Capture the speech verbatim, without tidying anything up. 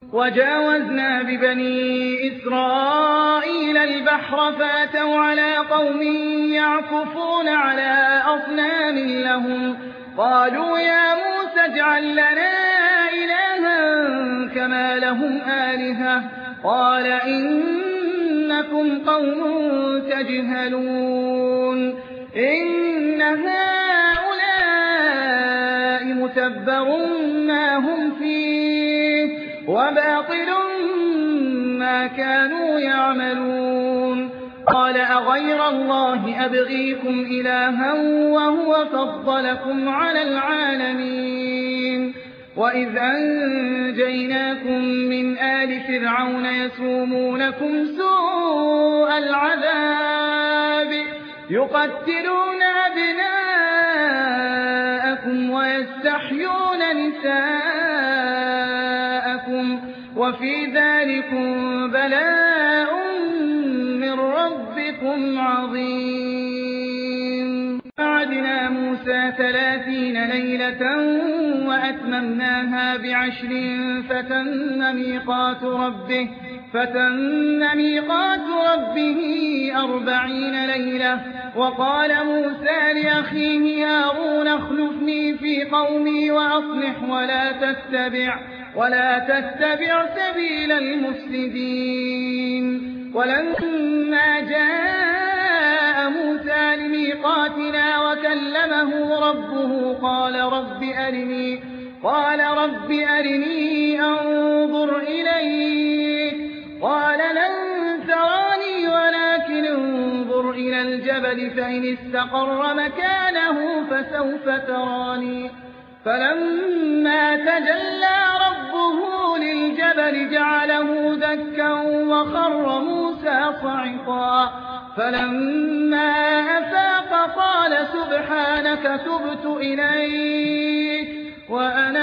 وجاوزنا ببني إسرائيل البحر فأتوا على قوم يعكفون على أصنام لهم قالوا يا موسى اجعل لنا إلها كما لهم آلهة قال إنكم قوم تجهلون إن هؤلاء متبر ما هم فيه وباطل ما كانوا يعملون قال أغير الله أبغيكم إلها وهو فضلكم على العالمين وإذ أنجيناكم من آل فرعون يسومونكم سوء العذاب يقتلون أبناءكم ويستحيون نساءكم وفي ذلكم بلاء من ربكم عظيم وعدنا موسى ثلاثين ليلة وأتممناها بعشر فتم ميقات ربه فتم ميقات ربه أربعين ليلة وقال موسى لأخيه هارون اخلفني في قومي وأصلح ولا تتبع ولا تتبع سبيل المفسدين ولما جاء موسى لميقاتنا وكلمه ربه قال رب أرني قال رب أرني أنظر إليك قال لن تراني ولكن انظر إلى الجبل فإن استقر مكانه فسوف تراني فلما تجلى ربه للجبل جعله دكا وخر موسى صعقا فلما أفاق قال سبحانك تبت إليك وأنا